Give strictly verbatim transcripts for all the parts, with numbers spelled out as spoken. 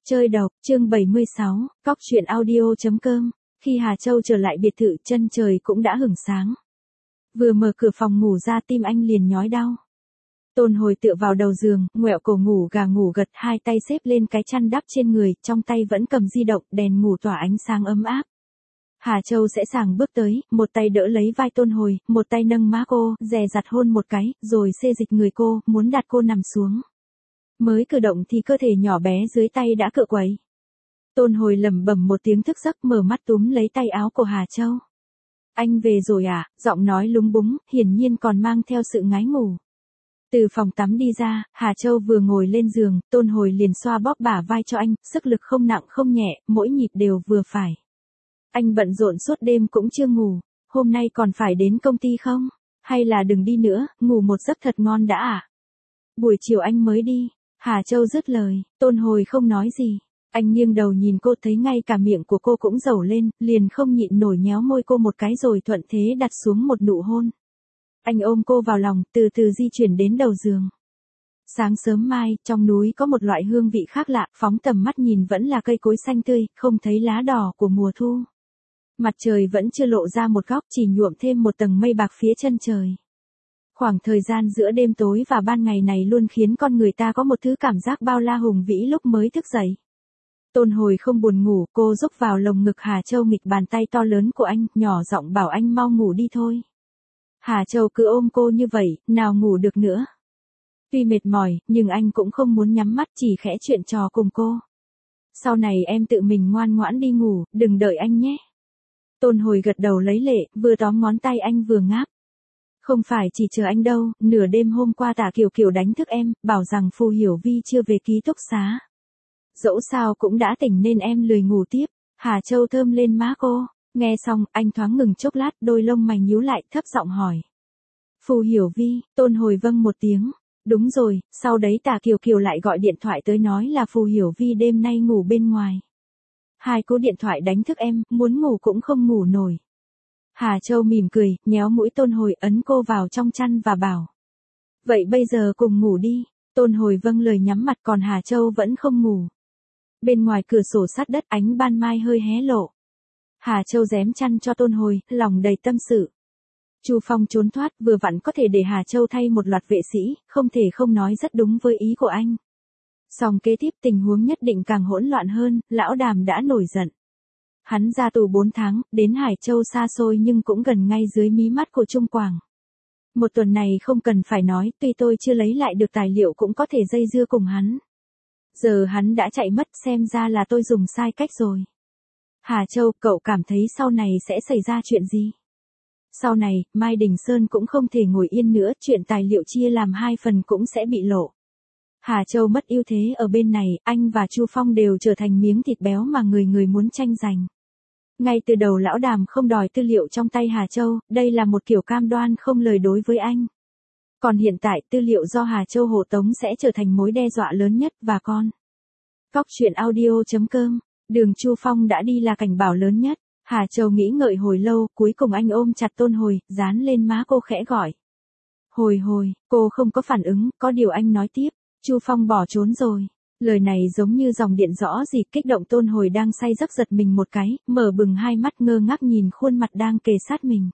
Chơi độc, chương bảy mươi sáu, cóc truyện audio.com. Khi Hà Châu trở lại biệt thự, chân trời cũng đã hửng sáng. Vừa mở cửa phòng ngủ ra, tim anh liền nhói đau. Tôn Hồi tựa vào đầu giường, ngoẹo cổ ngủ gà ngủ gật, hai tay xếp lên cái chăn đắp trên người, trong tay vẫn cầm di động, đèn ngủ tỏa ánh sáng ấm áp. Hà Châu sẽ sàng bước tới, một tay đỡ lấy vai Tôn Hồi, một tay nâng má cô, dè dặt hôn một cái, rồi xê dịch người cô, muốn đặt cô nằm xuống. Mới cử động thì cơ thể nhỏ bé dưới tay đã cựa quậy. Tôn Hồi lẩm bẩm một tiếng thức giấc, mở mắt túm lấy tay áo của Hà Châu. Anh về rồi à? Giọng nói lúng búng, hiển nhiên còn mang theo sự ngái ngủ. Từ phòng tắm đi ra, Hà Châu vừa ngồi lên giường, Tôn Hồi liền xoa bóp bả vai cho anh, sức lực không nặng không nhẹ, mỗi nhịp đều vừa phải. Anh bận rộn suốt đêm cũng chưa ngủ, hôm nay còn phải đến công ty không? Hay là đừng đi nữa, ngủ một giấc thật ngon đã à? Buổi chiều anh mới đi. Hà Châu dứt lời, Tôn Hồi không nói gì. Anh nghiêng đầu nhìn cô, thấy ngay cả miệng của cô cũng dầu lên, liền không nhịn nổi nhéo môi cô một cái rồi thuận thế đặt xuống một nụ hôn. Anh ôm cô vào lòng, từ từ di chuyển đến đầu giường. Sáng sớm mai, trong núi có một loại hương vị khác lạ, phóng tầm mắt nhìn vẫn là cây cối xanh tươi, không thấy lá đỏ của mùa thu. Mặt trời vẫn chưa lộ ra một góc, chỉ nhuộm thêm một tầng mây bạc phía chân trời. Khoảng thời gian giữa đêm tối và ban ngày này luôn khiến con người ta có một thứ cảm giác bao la hùng vĩ lúc mới thức dậy. Tôn Hồi không buồn ngủ, cô rúc vào lồng ngực Hà Châu, nghịch bàn tay to lớn của anh, nhỏ giọng bảo anh mau ngủ đi thôi. Hà Châu cứ ôm cô như vậy, nào ngủ được nữa. Tuy mệt mỏi, nhưng anh cũng không muốn nhắm mắt, chỉ khẽ chuyện trò cùng cô. Sau này em tự mình ngoan ngoãn đi ngủ, đừng đợi anh nhé. Tôn Hồi gật đầu lấy lệ, vừa tóm ngón tay anh vừa ngáp. Không phải chỉ chờ anh đâu, nửa đêm hôm qua Tạ Kiều Kiều đánh thức em, bảo rằng Phù Hiểu Vi chưa về ký túc xá. Dẫu sao cũng đã tỉnh nên em lười ngủ tiếp. Hà Châu thơm lên má cô. Nghe xong, anh thoáng ngừng chốc lát, đôi lông mày nhíu lại, thấp giọng hỏi. Phù Hiểu Vi, Tôn Hồi vâng một tiếng. Đúng rồi, sau đấy Tạ Kiều Kiều lại gọi điện thoại tới nói là Phù Hiểu Vi đêm nay ngủ bên ngoài. Hai cú điện thoại đánh thức em, muốn ngủ cũng không ngủ nổi. Hà Châu mỉm cười, nhéo mũi Tôn Hồi, ấn cô vào trong chăn và bảo. Vậy bây giờ cùng ngủ đi. Tôn Hồi vâng lời nhắm mặt, còn Hà Châu vẫn không ngủ. Bên ngoài cửa sổ sát đất, ánh ban mai hơi hé lộ. Hà Châu rém chăn cho Tôn Hồi, lòng đầy tâm sự. Chu Phong trốn thoát, vừa vặn có thể để Hà Châu thay một loạt vệ sĩ, không thể không nói rất đúng với ý của anh. Song kế tiếp tình huống nhất định càng hỗn loạn hơn, lão Đàm đã nổi giận. Hắn ra tù bốn tháng, đến Hải Châu xa xôi nhưng cũng gần ngay dưới mí mắt của Trung Quảng. Một tuần này không cần phải nói, tuy tôi chưa lấy lại được tài liệu cũng có thể dây dưa cùng hắn. Giờ hắn đã chạy mất, xem ra là tôi dùng sai cách rồi. Hà Châu, cậu cảm thấy sau này sẽ xảy ra chuyện gì? Sau này, Mai Đình Sơn cũng không thể ngồi yên nữa, chuyện tài liệu chia làm hai phần cũng sẽ bị lộ. Hà Châu mất ưu thế ở bên này, anh và Chu Phong đều trở thành miếng thịt béo mà người người muốn tranh giành. Ngay từ đầu lão Đàm không đòi tư liệu trong tay Hà Châu, đây là một kiểu cam đoan không lời đối với anh. Còn hiện tại tư liệu do Hà Châu hộ tống sẽ trở thành mối đe dọa lớn nhất và con. Cóc truyện audio.com, đường Chu Phong đã đi là cảnh báo lớn nhất. Hà Châu nghĩ ngợi hồi lâu, cuối cùng anh ôm chặt Tôn Hồi, dán lên má cô khẽ gọi. Hồi hồi, cô không có phản ứng, có điều anh nói tiếp, Chu Phong bỏ trốn rồi. Lời này giống như dòng điện rõ rệt, kích động Tôn Hồi đang say giấc giật mình một cái, mở bừng hai mắt ngơ ngác nhìn khuôn mặt đang kề sát mình.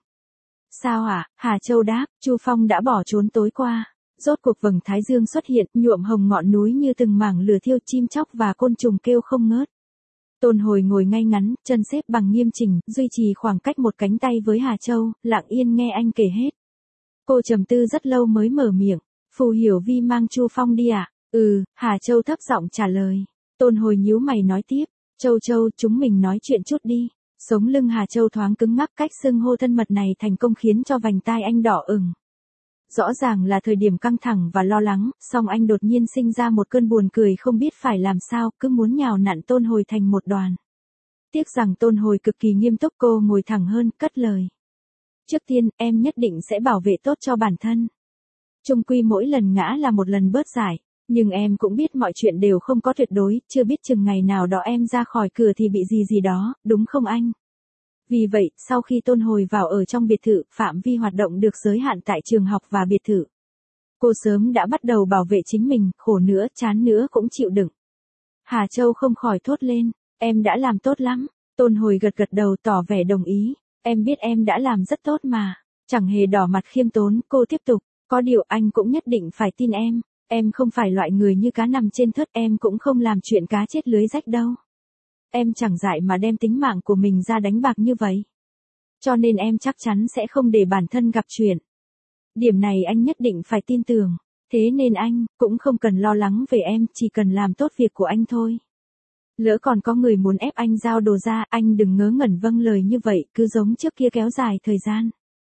Sao ạ? À? Hà Châu đáp, Chu Phong đã bỏ trốn tối qua. Rốt cuộc vầng thái dương xuất hiện, nhuộm hồng ngọn núi như từng mảng lửa thiêu, chim chóc và côn trùng kêu không ngớt. Tôn Hồi ngồi ngay ngắn, chân xếp bằng nghiêm chỉnh, duy trì khoảng cách một cánh tay với Hà Châu, lặng yên nghe anh kể hết. Cô trầm tư rất lâu mới mở miệng. Phù Hiểu Vi mang Chu Phong đi à? Ừ, Hà Châu thấp giọng trả lời. Tôn Hồi nhíu mày nói tiếp. Châu Châu, chúng mình nói chuyện chút đi. Sống lưng Hà Châu thoáng cứng ngắc, cách xưng hô thân mật này thành công khiến cho vành tai anh đỏ ửng. Rõ ràng là thời điểm căng thẳng và lo lắng, song anh đột nhiên sinh ra một cơn buồn cười không biết phải làm sao, cứ muốn nhào nặn Tôn Hồi thành một đoàn. Tiếc rằng Tôn Hồi cực kỳ nghiêm túc, cô ngồi thẳng hơn, cất lời. Trước tiên, em nhất định sẽ bảo vệ tốt cho bản thân. Chung quy mỗi lần ngã là một lần bớt giải, nhưng em cũng biết mọi chuyện đều không có tuyệt đối, chưa biết chừng ngày nào đó em ra khỏi cửa thì bị gì gì đó, đúng không anh? Vì vậy, sau khi Tôn Hồi vào ở trong biệt thự, phạm vi hoạt động được giới hạn tại trường học và biệt thự. Cô sớm đã bắt đầu bảo vệ chính mình, khổ nữa, chán nữa cũng chịu đựng. Hà Châu không khỏi thốt lên, em đã làm tốt lắm. Tôn Hồi gật gật đầu tỏ vẻ đồng ý, em biết em đã làm rất tốt mà. Chẳng hề đỏ mặt khiêm tốn, cô tiếp tục, có điều anh cũng nhất định phải tin em, em không phải loại người như cá nằm trên thớt, em cũng không làm chuyện cá chết lưới rách đâu. Em chẳng dại mà đem tính mạng của mình ra đánh bạc như vậy. Cho nên em chắc chắn sẽ không để bản thân gặp chuyện. Điểm này anh nhất định phải tin tưởng, thế nên anh cũng không cần lo lắng về em, chỉ cần làm tốt việc của anh thôi. Lỡ còn có người muốn ép anh giao đồ ra, anh đừng ngớ ngẩn vâng lời như vậy, cứ giống trước kia kéo dài thời gian.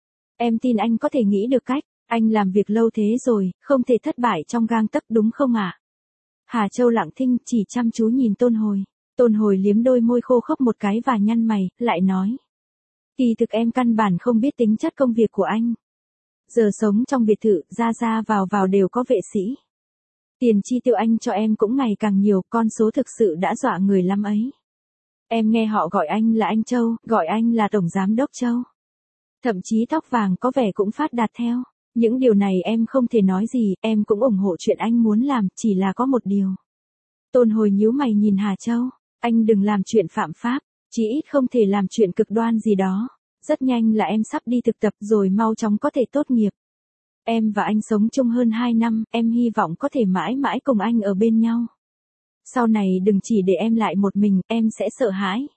Em tin anh có thể nghĩ được cách, anh làm việc lâu thế rồi, không thể thất bại trong gang tấc đúng không ạ? À? Hà Châu lặng thinh chỉ chăm chú nhìn Tôn Hồi. Tôn Hồi liếm đôi môi khô khốc một cái và nhăn mày, lại nói. Kỳ thực em căn bản không biết tính chất công việc của anh. Giờ sống trong biệt thự, ra ra vào vào đều có vệ sĩ. Tiền chi tiêu anh cho em cũng ngày càng nhiều, con số thực sự đã dọa người lắm ấy. Em nghe họ gọi anh là anh Châu, gọi anh là Tổng Giám Đốc Châu. Thậm chí tóc vàng có vẻ cũng phát đạt theo. Những điều này em không thể nói gì, em cũng ủng hộ chuyện anh muốn làm, chỉ là có một điều. Tôn Hồi nhíu mày nhìn Hà Châu, anh đừng làm chuyện phạm pháp, chí ít không thể làm chuyện cực đoan gì đó. Rất nhanh là em sắp đi thực tập rồi mau chóng có thể tốt nghiệp. Em và anh sống chung hơn hai năm, em hy vọng có thể mãi mãi cùng anh ở bên nhau. Sau này đừng chỉ để em lại một mình, em sẽ sợ hãi.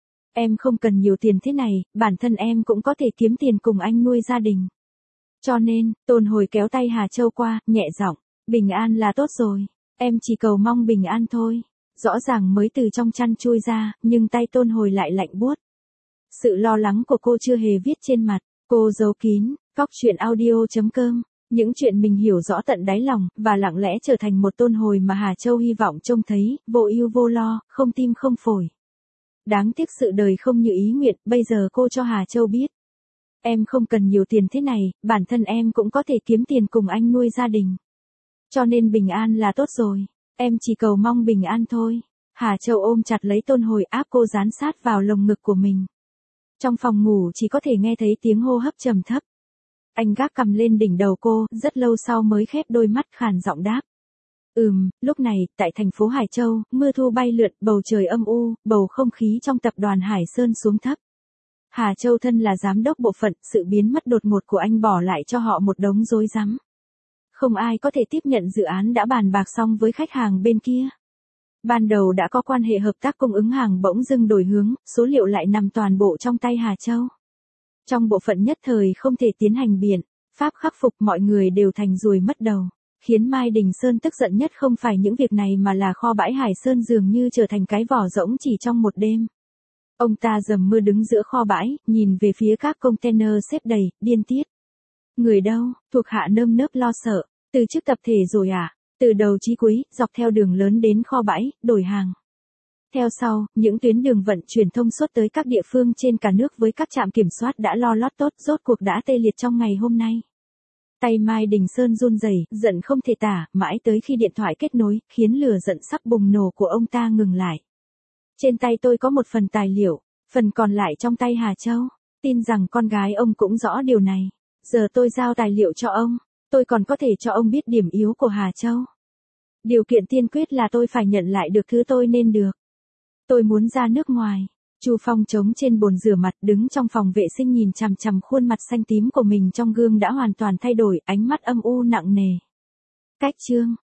Em không cần nhiều tiền thế này, bản thân em cũng có thể kiếm tiền cùng anh nuôi gia đình. Cho nên, Tôn Hồi kéo tay Hà Châu qua, nhẹ giọng, bình an là tốt rồi, em chỉ cầu mong bình an thôi. Rõ ràng mới từ trong chăn chui ra, nhưng tay Tôn Hồi lại lạnh buốt. Sự lo lắng của cô chưa hề viết trên mặt, cô giấu kín. Cóc truyện audio chấm com, những chuyện mình hiểu rõ tận đáy lòng, và lặng lẽ trở thành một Tôn Hồi mà Hà Châu hy vọng trông thấy, vô ưu vô lo, không tim không phổi. Đáng tiếc sự đời không như ý nguyện, bây giờ cô cho Hà Châu biết. Em không cần nhiều tiền thế này, bản thân em cũng có thể kiếm tiền cùng anh nuôi gia đình. Cho nên bình an là tốt rồi, em chỉ cầu mong bình an thôi. Hà Châu ôm chặt lấy Tôn Hồi áp cô dán sát vào lồng ngực của mình. Trong phòng ngủ chỉ có thể nghe thấy tiếng hô hấp trầm thấp. Anh gác cầm lên đỉnh đầu cô, rất lâu sau mới khép đôi mắt khàn giọng đáp. Ừm, lúc này, tại thành phố Hải Châu, mưa thu bay lượn, bầu trời âm u, bầu không khí trong tập đoàn Hải Sơn xuống thấp. Hà Châu thân là giám đốc bộ phận, sự biến mất đột ngột của anh bỏ lại cho họ một đống rối rắm. Không ai có thể tiếp nhận dự án đã bàn bạc xong với khách hàng bên kia. Ban đầu đã có quan hệ hợp tác cung ứng hàng bỗng dưng đổi hướng, số liệu lại nằm toàn bộ trong tay Hà Châu. Trong bộ phận nhất thời không thể tiến hành biện pháp khắc phục, mọi người đều thành ruồi mất đầu. Khiến Mai Đình Sơn tức giận nhất không phải những việc này mà là kho bãi Hải Sơn dường như trở thành cái vỏ rỗng chỉ trong một đêm. Ông ta dầm mưa đứng giữa kho bãi, nhìn về phía các container xếp đầy, điên tiết. Người đâu, thuộc hạ nơm nớp lo sợ, từ chức tập thể rồi à, từ đầu chí cuối, dọc theo đường lớn đến kho bãi, đổi hàng. Theo sau, những tuyến đường vận chuyển thông suốt tới các địa phương trên cả nước với các trạm kiểm soát đã lo lót tốt, rốt cuộc đã tê liệt trong ngày hôm nay. Tay Mai Đình Sơn run rẩy, giận không thể tả, mãi tới khi điện thoại kết nối, khiến lửa giận sắp bùng nổ của ông ta ngừng lại. Trên tay tôi có một phần tài liệu, phần còn lại trong tay Hà Châu. Tin rằng con gái ông cũng rõ điều này. Giờ tôi giao tài liệu cho ông, tôi còn có thể cho ông biết điểm yếu của Hà Châu. Điều kiện tiên quyết là tôi phải nhận lại được thứ tôi nên được. Tôi muốn ra nước ngoài. Chu Phong trống trên bồn rửa mặt đứng trong phòng vệ sinh nhìn chằm chằm khuôn mặt xanh tím của mình trong gương đã hoàn toàn thay đổi, ánh mắt âm u nặng nề. Cách chương